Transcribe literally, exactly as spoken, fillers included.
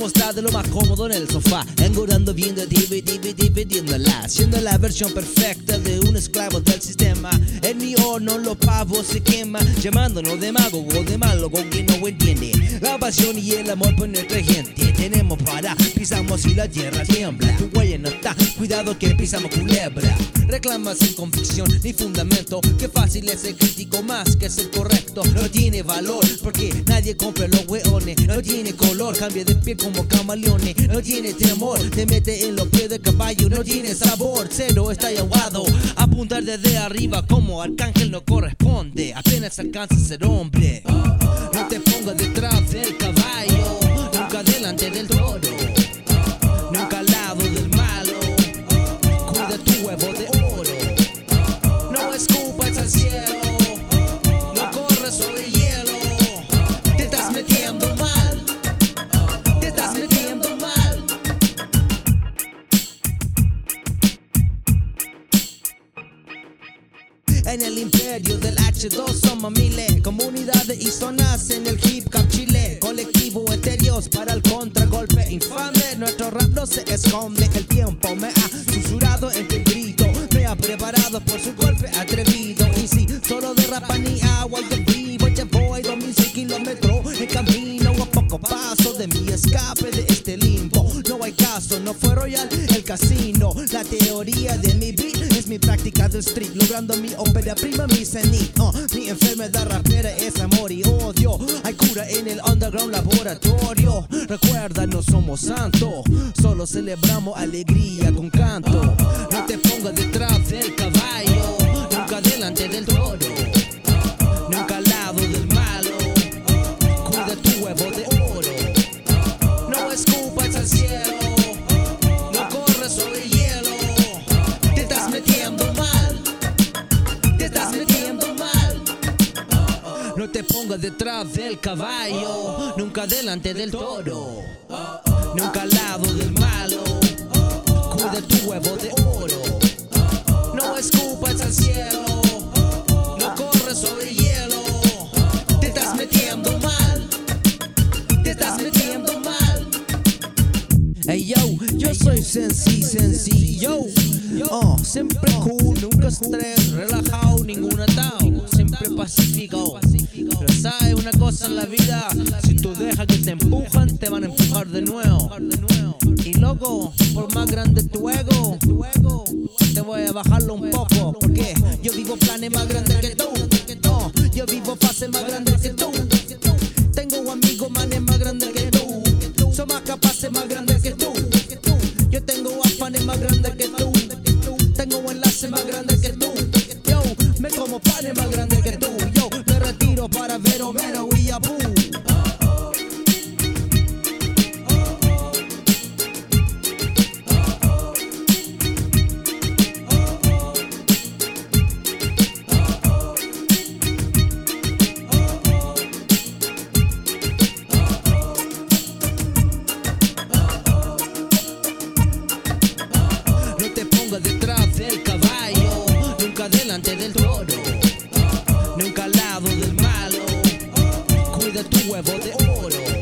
está de lo más cómodo en el sofá, engordando viendo T V, T V, dividiéndola, siendo la versión perfecta de un esclavo del sistema. En mi horno los pavos se queman, llamándonos demagogo, de malo con quien no entiende la pasión y el amor por nuestra gente. Tenemos para, pisamos y la tierra tiembla. Tu huella no está, cuidado que pisamos culebra. Reclamas sin convicción ni fundamento, que fácil es ser crítico más que ser correcto. No tiene valor porque nadie compra los hueones. No tiene color, cambia de piel como camaleones. No tiene temor, te mete en los pies de caballo. No tiene sabor, cero está aguado. Apuntar desde arriba como arcángel no corresponde. Apenas alcanza a ser hombre. No te pongas detrás del caballo, nunca delante del toro, nunca al lado del malo. Cuida tu huevo de oro, no escupas al cielo, no corres sobre el hielo. Te estás metiendo mal, te estás metiendo mal. En el imperio del H dos somos miles, comunidades y zonas en el hip hop Chile. Colectivo etéreos para el contragolpe infame. Nuestro rap no se esconde, el tiempo me ha susurrado entre el grito. Me ha preparado por su golpe atrevido. Y si solo derrapa ni agua yo vivo, ya voy dos mil seis kilómetros en camino. A poco paso de mi escape de este limbo. No hay caso, no fue royal el casino. La teoría de mi beat es mi práctica del street, logrando mi ópera prima, mi cenit. uh, Mi enfermedad rapera es amor y odio. Hay cura en el underground laboratorio. Recuerda, no somos santos, solo celebramos alegría con canto. No te pongas detrás del caballo, nunca delante del toro, nunca al lado del malo. Cuida tu huevo de oro, no escupas al cielo, no corres sobre el hielo. Te estás metiendo mal, te estás metiendo mal. No te pongas detrás del caballo, nunca delante del toro, nunca al lado del malo. Cuida tu huevo de oro, no escupas al cielo, no corres sobre el hielo. Te estás metiendo mal, te estás metiendo mal. Hey yo, yo soy Sensi, sencillo. Oh, siempre cool, nunca estrés, relajado, ningún atado, siempre pacífico. Pero sabes una cosa en la vida, si tú dejas que te empujan, te van a empujar de nuevo. Y loco, por más grande tu ego, te voy a bajarlo un poco, porque yo vivo planes más grandes que tú. Oh, yo vivo fases más grandes que tú. Tengo amigos manes más grandes que tú. Son más capaces más grandes que tú. Yo tengo afanes más grandes que tú. Tengo enlaces más grandes que tú. Yo me como panes más grandes que tú. Yo me retiro para ver Homero y Abu. Detrás del caballo, nunca delante del toro, nunca al lado del malo. Cuida tu huevo de oro,